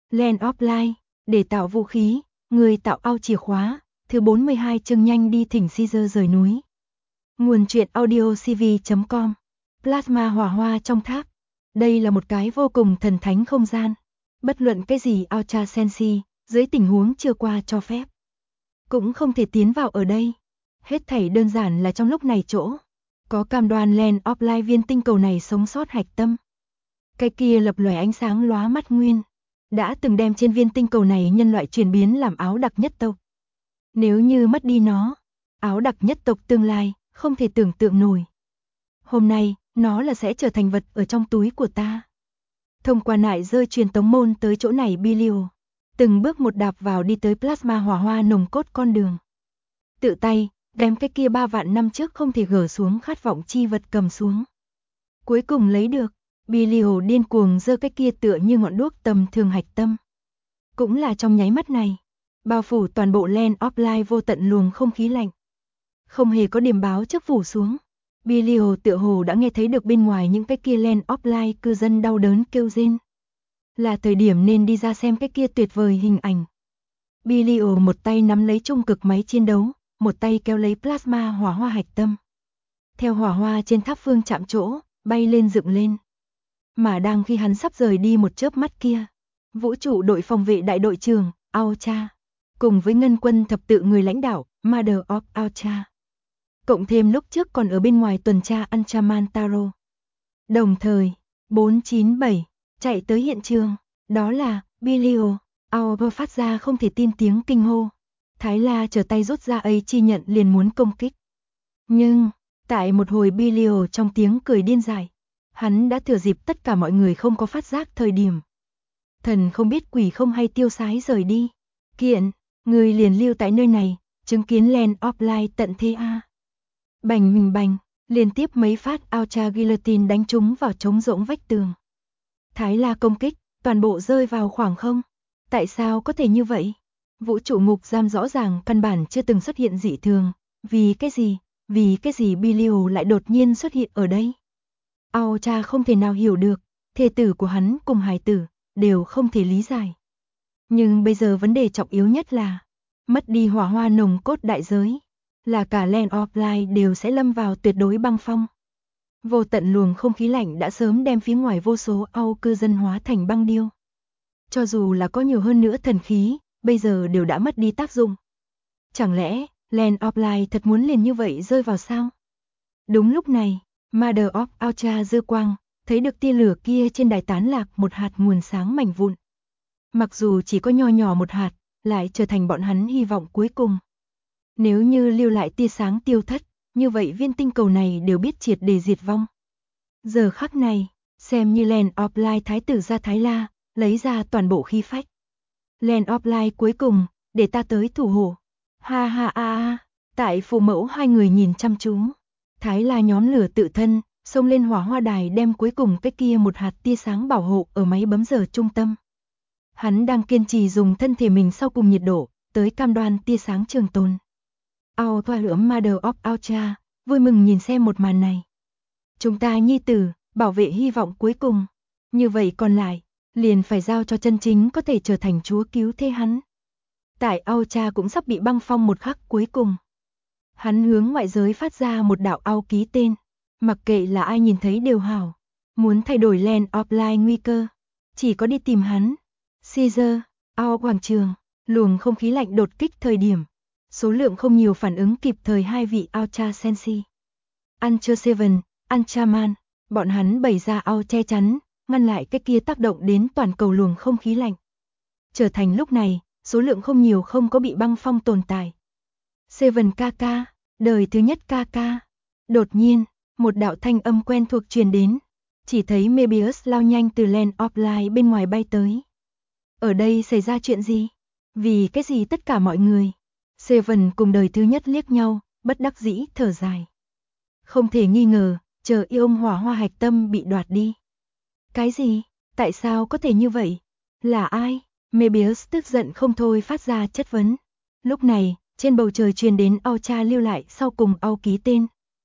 Land of Light, để tạo vũ khí, người tạo ao chìa khóa, thứ 42 chương nhanh đi thỉnh Caesar rời núi. Nguồn truyện audio cv.com. Plasma hỏa hoa trong tháp. Đây là một cái vô cùng thần thánh không gian. Bất luận cái gì Ultra Sensi, dưới tình huống chưa qua cho phép, cũng không thể tiến vào ở đây. Hết thảy đơn giản là trong lúc này chỗ có cam đoan Land of Light viên tinh cầu này sống sót hạch tâm. Cái kia lập lòe ánh sáng lóa mắt nguyên, đã từng đem trên viên tinh cầu này nhân loại chuyển biến làm áo đặc nhất tộc. Nếu như mất đi nó, áo đặc nhất tộc tương lai, không thể tưởng tượng nổi. Hôm nay, nó là sẽ trở thành vật ở trong túi của ta. Thông qua nại rơi truyền tống môn tới chỗ này Bilio, từng bước một đạp vào đi tới plasma hỏa hoa nồng cốt con đường. Tự tay, đem cái kia 3 vạn năm trước không thể gỡ xuống khát vọng chi vật cầm xuống. Cuối cùng lấy được, Bilio điên cuồng giơ cái kia tựa như ngọn đuốc tầm thường hạch tâm. Cũng là trong nháy mắt này, bao phủ toàn bộ Land of Light vô tận luồng không khí lạnh. Không hề có điểm báo trước phủ xuống. Bilio tựa hồ đã nghe thấy được bên ngoài những cái kia Land of Light cư dân đau đớn kêu rên. Là thời điểm nên đi ra xem cái kia tuyệt vời hình ảnh. Bilio một tay nắm lấy trung cực máy chiến đấu, một tay kéo lấy plasma hỏa hoa hạch tâm. Theo hỏa hoa trên tháp phương chạm chỗ, bay lên dựng lên. Mà đang khi hắn sắp rời đi một chớp mắt kia, vũ trụ đội phòng vệ đại đội trưởng, Ultra, cùng với ngân quân thập tự người lãnh đạo, Mother of Ultra, cộng thêm lúc trước còn ở bên ngoài tuần tra Anchaman Taro. Đồng thời, 497 chạy tới hiện trường, đó là Bilio. Aober phát ra không thể tin tiếng kinh hô. Thái La trở tay rút ra ấy chi nhận liền muốn công kích. Nhưng, tại một hồi Bilio trong tiếng cười điên dại, hắn đã thừa dịp tất cả mọi người không có phát giác thời điểm. Thần không biết quỷ không hay tiêu sái rời đi. Kiện, người liền lưu tại nơi này, chứng kiến Land of Light tận thế a. Bành mình bành, liên tiếp mấy phát Ultra Guillotine đánh trúng vào trống rỗng vách tường. Thái La công kích, toàn bộ rơi vào khoảng không. Tại sao có thể như vậy? Vũ trụ ngục giam rõ ràng căn bản chưa từng xuất hiện dị thường. Vì cái gì Bilio lại đột nhiên xuất hiện ở đây? Ultra không thể nào hiểu được, thê tử của hắn cùng hài tử, đều không thể lý giải. Nhưng bây giờ vấn đề trọng yếu nhất là, mất đi hỏa hoa nồng cốt đại giới, là cả Land of Light đều sẽ lâm vào tuyệt đối băng phong. Vô tận luồng không khí lạnh đã sớm đem phía ngoài vô số Âu cư dân hóa thành băng điêu. Cho dù là có nhiều hơn nữa thần khí, bây giờ đều đã mất đi tác dụng. Chẳng lẽ, Land of Light thật muốn liền như vậy rơi vào sao? Đúng lúc này, Mother of Ultra dư quang, thấy được tia lửa kia trên đài tán lạc một hạt nguồn sáng mảnh vụn. Mặc dù chỉ có nho nhỏ một hạt, lại trở thành bọn hắn hy vọng cuối cùng. Nếu như lưu lại tia sáng tiêu thất, như vậy viên tinh cầu này đều biết triệt để diệt vong. Giờ khắc này, xem như Land of Light thái tử ra Thái La, lấy ra toàn bộ khí phách. Land of Light cuối cùng, để ta tới thủ hộ. Ha ha a, tại phù mẫu hai người nhìn chăm chú. Thái La nhóm lửa tự thân, xông lên hỏa hoa đài đem cuối cùng cái kia một hạt tia sáng bảo hộ ở máy bấm giờ trung tâm. Hắn đang kiên trì dùng thân thể mình sau cùng nhiệt độ, tới cam đoan tia sáng trường tồn. Ultra lưỡng Mother of Ultra, vui mừng nhìn xem một màn này. Chúng ta nhi tử, bảo vệ hy vọng cuối cùng. Như vậy còn lại, liền phải giao cho chân chính có thể trở thành chúa cứu thế hắn. Tại Ultra cũng sắp bị băng phong một khắc cuối cùng. Hắn hướng ngoại giới phát ra một đạo ao ký tên. Mặc kệ là ai nhìn thấy đều hảo. Muốn thay đổi Land of Light nguy cơ, chỉ có đi tìm hắn. Caesar, ao quảng trường, luồng không khí lạnh đột kích thời điểm. Số lượng không nhiều phản ứng kịp thời hai vị Ultra Sensi. Ultra Seven, Anchaman, bọn hắn bày ra ao che chắn, ngăn lại cái kia tác động đến toàn cầu luồng không khí lạnh. Trở thành lúc này, số lượng không nhiều không có bị băng phong tồn tại. Seven KK, đời thứ nhất KK. Đột nhiên, một đạo thanh âm quen thuộc truyền đến. Chỉ thấy Mebius lao nhanh từ Land of Light bên ngoài bay tới. Ở đây xảy ra chuyện gì? Vì cái gì tất cả mọi người? Seven cùng đời thứ nhất liếc nhau, bất đắc dĩ thở dài. Không thể nghi ngờ, chờ Ion hỏa hoa hạch tâm bị đoạt đi. Cái gì? Tại sao có thể như vậy? Là ai? Mebius tức giận không thôi phát ra chất vấn. Lúc này, trên bầu trời truyền đến Ultra lưu lại sau cùng ao ký tên.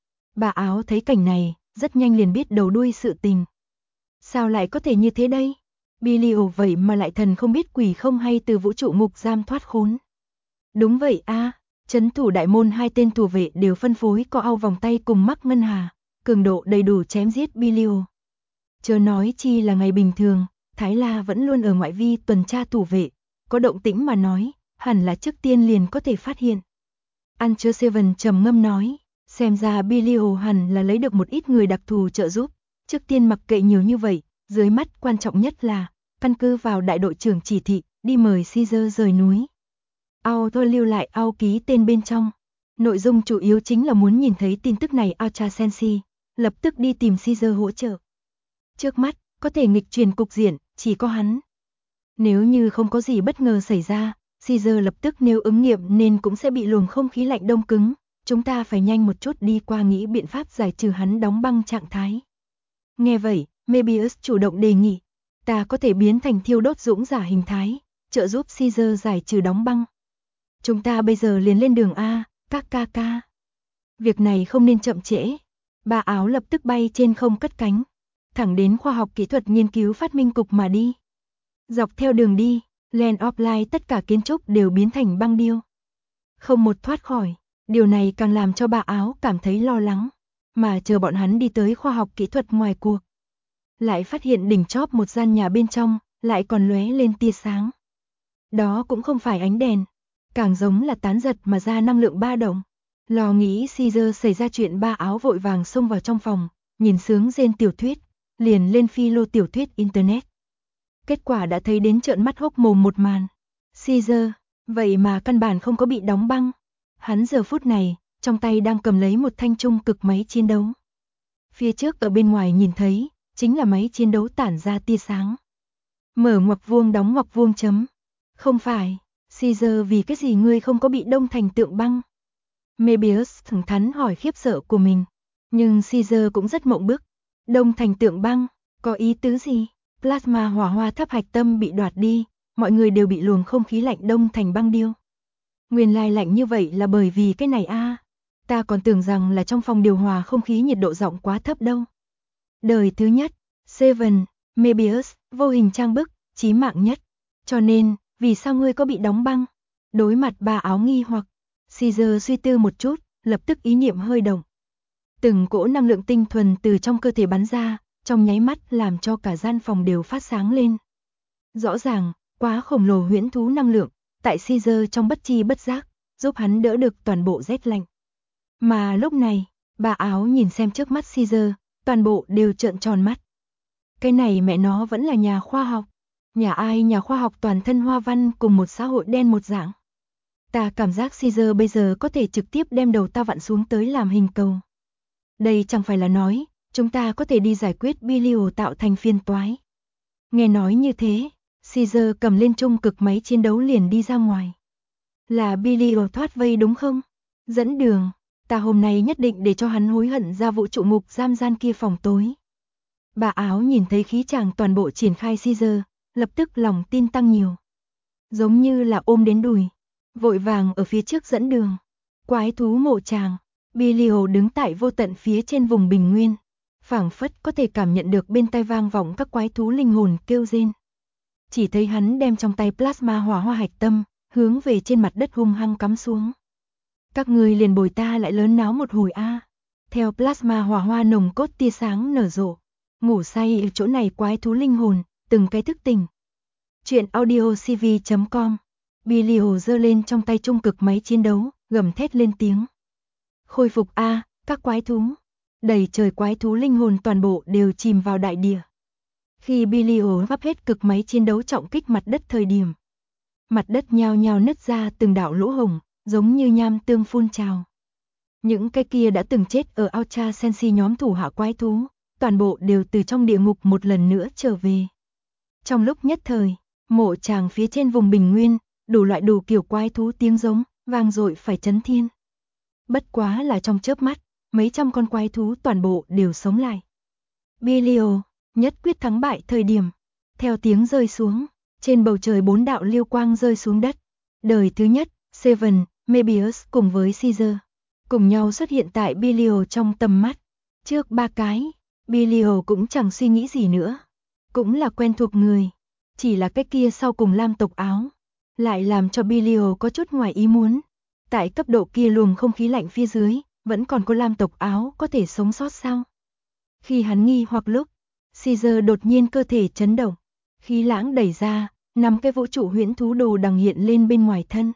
Bà áo thấy cảnh này, rất nhanh liền biết đầu đuôi sự tình. Sao lại có thể như thế đây? Bilio vậy mà lại thần không biết quỷ không hay từ vũ trụ ngục giam thoát khốn. Đúng vậy a, trấn thủ đại môn hai tên thủ vệ đều phân phối co ao vòng tay cùng Mắc Ngân Hà, cường độ đầy đủ chém giết Bilio. Chớ nói chi là ngày bình thường, Thái La vẫn luôn ở ngoại vi tuần tra thủ vệ, có động tĩnh mà nói, hẳn là trước tiên liền có thể phát hiện. Ancher Seven trầm ngâm nói, xem ra Bilio hẳn là lấy được một ít người đặc thù trợ giúp, trước tiên mặc kệ nhiều như vậy, dưới mắt quan trọng nhất là, căn cứ vào đại đội trưởng chỉ thị, đi mời Caesar rời núi. Ao thôi lưu lại ao ký tên bên trong. Nội dung chủ yếu chính là muốn nhìn thấy tin tức này Ultra Sensi, lập tức đi tìm Caesar hỗ trợ. Trước mắt, có thể nghịch chuyển cục diện, chỉ có hắn. Nếu như không có gì bất ngờ xảy ra, Caesar lập tức nêu ứng nghiệm nên cũng sẽ bị luồng không khí lạnh đông cứng. Chúng ta phải nhanh một chút đi qua nghĩ biện pháp giải trừ hắn đóng băng trạng thái. Nghe vậy, Mebius chủ động đề nghị, ta có thể biến thành thiêu đốt dũng giả hình thái, trợ giúp Caesar giải trừ đóng băng. Chúng ta bây giờ liền lên đường A, các ca ca. Việc này không nên chậm trễ. Ba áo lập tức bay trên không cất cánh, thẳng đến khoa học kỹ thuật nghiên cứu phát minh cục mà đi. Dọc theo đường đi, Land of Light tất cả kiến trúc đều biến thành băng điêu. Không một thoát khỏi, điều này càng làm cho ba áo cảm thấy lo lắng. Mà chờ bọn hắn đi tới khoa học kỹ thuật ngoài cuộc, lại phát hiện đỉnh chóp một gian nhà bên trong, lại còn lóe lên tia sáng. Đó cũng không phải ánh đèn, càng giống là tán giật mà ra năng lượng ba động. Lo nghĩ Caesar xảy ra chuyện ba áo vội vàng xông vào trong phòng, nhìn sướng rên tiểu thuyết, liền lên phi lô tiểu thuyết internet. Kết quả đã thấy đến trợn mắt hốc mồm một màn. Caesar, vậy mà căn bản không có bị đóng băng. Hắn giờ phút này, trong tay đang cầm lấy một thanh trung cực máy chiến đấu. Phía trước ở bên ngoài nhìn thấy, chính là máy chiến đấu tản ra tia sáng. Mở ngoặc vuông đóng ngoặc vuông chấm. Không phải, Caesar vì cái gì ngươi không có bị đông thành tượng băng? Mebius thẳng thắn hỏi khiếp sợ của mình. Nhưng Caesar cũng rất mộng bức. Đông thành tượng băng, có ý tứ gì? Plasma hỏa hoa tháp hạch tâm bị đoạt đi, mọi người đều bị luồng không khí lạnh đông thành băng điêu. Nguyên lai lạnh như vậy là bởi vì cái này a. Ta còn tưởng rằng là trong phòng điều hòa không khí nhiệt độ giọng quá thấp đâu. Đời thứ nhất, Seven, Mebius, vô hình trang bức, chí mạng nhất. Cho nên, vì sao ngươi có bị đóng băng? Đối mặt ba áo nghi hoặc, Caesar suy tư một chút, lập tức ý niệm hơi động. Từng cỗ năng lượng tinh thuần từ trong cơ thể bắn ra, trong nháy mắt làm cho cả gian phòng đều phát sáng lên. Rõ ràng, quá khổng lồ huyễn thú năng lượng, tại Caesar trong bất chi bất giác, giúp hắn đỡ được toàn bộ rét lạnh. Mà lúc này, bà áo nhìn xem trước mắt Caesar, toàn bộ đều trợn tròn mắt. Cái này mẹ nó vẫn là nhà khoa học. Nhà ai nhà khoa học toàn thân hoa văn cùng một xã hội đen một dạng. Ta cảm giác Caesar bây giờ có thể trực tiếp đem đầu ta vặn xuống tới làm hình cầu. Đây chẳng phải là nói, chúng ta có thể đi giải quyết Bilio tạo thành phiên toái. Nghe nói như thế, Caesar cầm lên trung cực máy chiến đấu liền đi ra ngoài. Là Bilio thoát vây đúng không? Dẫn đường, ta hôm nay nhất định để cho hắn hối hận ra vũ trụ ngục giam gian kia phòng tối. Bà áo nhìn thấy khí chàng toàn bộ triển khai Caesar, lập tức lòng tin tăng nhiều. Giống như là ôm đến đùi, vội vàng ở phía trước dẫn đường. Quái thú mộ tràng, Bilio đứng tại vô tận phía trên vùng bình nguyên, phảng phất có thể cảm nhận được bên tai vang vọng các quái thú linh hồn kêu rên. Chỉ thấy hắn đem trong tay plasma hỏa hoa hạch tâm, hướng về trên mặt đất hung hăng cắm xuống. Các ngươi liền bồi ta lại lớn náo một hồi a. Theo plasma hỏa hoa nồng cốt tia sáng nở rộ, ngủ say ở chỗ này quái thú linh hồn, từng cái thức tỉnh. Chuyện audiocv.com. Bilio giơ lên trong tay trung cực máy chiến đấu, gầm thét lên tiếng. Khôi phục a, các quái thú. Đầy trời quái thú linh hồn toàn bộ đều chìm vào đại địa. Khi Bilio vấp hết cực máy chiến đấu trọng kích mặt đất thời điểm, mặt đất nhao nhao nứt ra từng đạo lỗ hổng, giống như nham tương phun trào. Những cái kia đã từng chết ở Ultra Sensi nhóm thủ hạ quái thú, toàn bộ đều từ trong địa ngục một lần nữa trở về. Trong lúc nhất thời, mộ tràng phía trên vùng bình nguyên, đủ loại đủ kiểu quái thú tiếng giống, vang dội phải chấn thiên. Bất quá là trong chớp mắt, mấy trăm con quái thú toàn bộ đều sống lại. Bilio, nhất quyết thắng bại thời điểm. Theo tiếng rơi xuống, trên bầu trời 4 đạo liêu quang rơi xuống đất. Đời thứ nhất, Seven, Mebius cùng với Caesar, cùng nhau xuất hiện tại Bilio trong tầm mắt. Trước 3 cái, Bilio cũng chẳng suy nghĩ gì nữa. Cũng là quen thuộc người. Chỉ là cái kia sau cùng lam tộc áo, lại làm cho Bilio có chút ngoài ý muốn. Tại cấp độ kia luồng không khí lạnh phía dưới, vẫn còn có lam tộc áo có thể sống sót sao? Khi hắn nghi hoặc lúc, Caesar đột nhiên cơ thể chấn động, khí lãng đẩy ra, 5 cái vũ trụ huyễn thú đồ đằng hiện lên bên ngoài thân.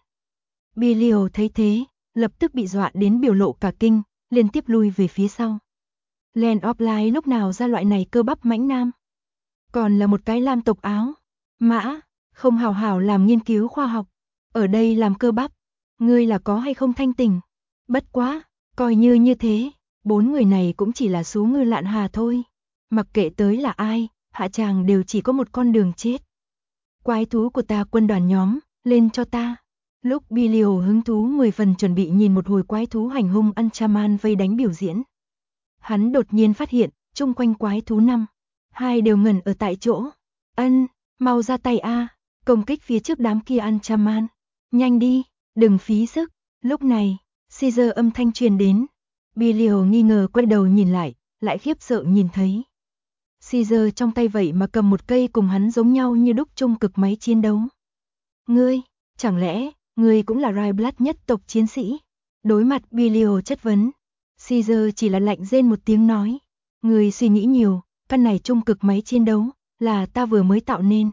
Bilio thấy thế, lập tức bị dọa đến biểu lộ cả kinh, liên tiếp lui về phía sau. Land of Light lúc nào ra loại này cơ bắp mãnh nam? Còn là một cái lam tộc áo. Mã, không hào hảo làm nghiên cứu khoa học, ở đây làm cơ bắp, ngươi là có hay không thanh tỉnh? Bất quá, coi như thế, 4 người này cũng chỉ là số ngư lạn hà thôi. Mặc kệ tới là ai, hạ tràng đều chỉ có một con đường chết. Quái thú của ta quân đoàn nhóm, lên cho ta. Lúc Bilio hứng thú 10 phần chuẩn bị nhìn một hồi quái thú hành hung Anchaman vây đánh biểu diễn. Hắn đột nhiên phát hiện, chung quanh quái thú 5, 2 đều ngẩn ở tại chỗ. Ân, mau ra tay a, công kích phía trước đám kia Anchaman. Nhanh đi, đừng phí sức. Lúc này, Caesar âm thanh truyền đến. Bilio nghi ngờ quay đầu nhìn lại khiếp sợ nhìn thấy. Caesar trong tay vậy mà cầm một cây cùng hắn giống nhau như đúc trung cực máy chiến đấu. Ngươi, chẳng lẽ, ngươi cũng là Ryblood nhất tộc chiến sĩ? Đối mặt Bilio chất vấn, Caesar chỉ là lạnh rên một tiếng nói. Ngươi suy nghĩ nhiều, căn này trung cực máy chiến đấu, là ta vừa mới tạo nên.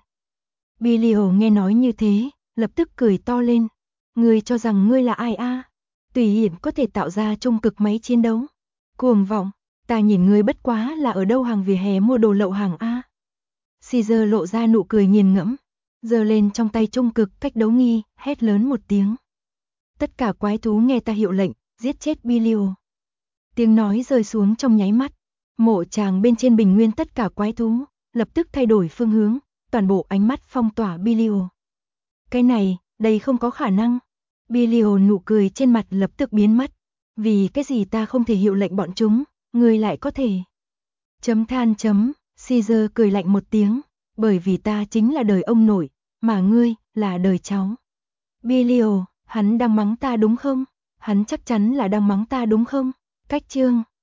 Bilio nghe nói như thế, lập tức cười to lên. Ngươi cho rằng ngươi là ai a? Tùy hiểm có thể tạo ra trung cực máy chiến đấu. Cuồng vọng, ta nhìn ngươi bất quá là ở đâu hàng vỉa hè mua đồ lậu hàng a. Caesar lộ ra nụ cười nghiền ngẫm, giơ lên trong tay trung cực cách đấu nghi, hét lớn một tiếng. Tất cả quái thú nghe ta hiệu lệnh, giết chết Bilio. Tiếng nói rơi xuống trong nháy mắt, mộ tràng bên trên bình nguyên tất cả quái thú, lập tức thay đổi phương hướng, toàn bộ ánh mắt phong tỏa Bilio. Cái này, đây không có khả năng. Bilio nụ cười trên mặt lập tức biến mất. Vì cái gì ta không thể hiệu lệnh bọn chúng, ngươi lại có thể. Caesar cười lạnh một tiếng, bởi vì ta chính là đời ông nội, mà ngươi là đời cháu. Bilio, hắn đang mắng ta đúng không? Hắn chắc chắn là đang mắng ta đúng không? Cách chương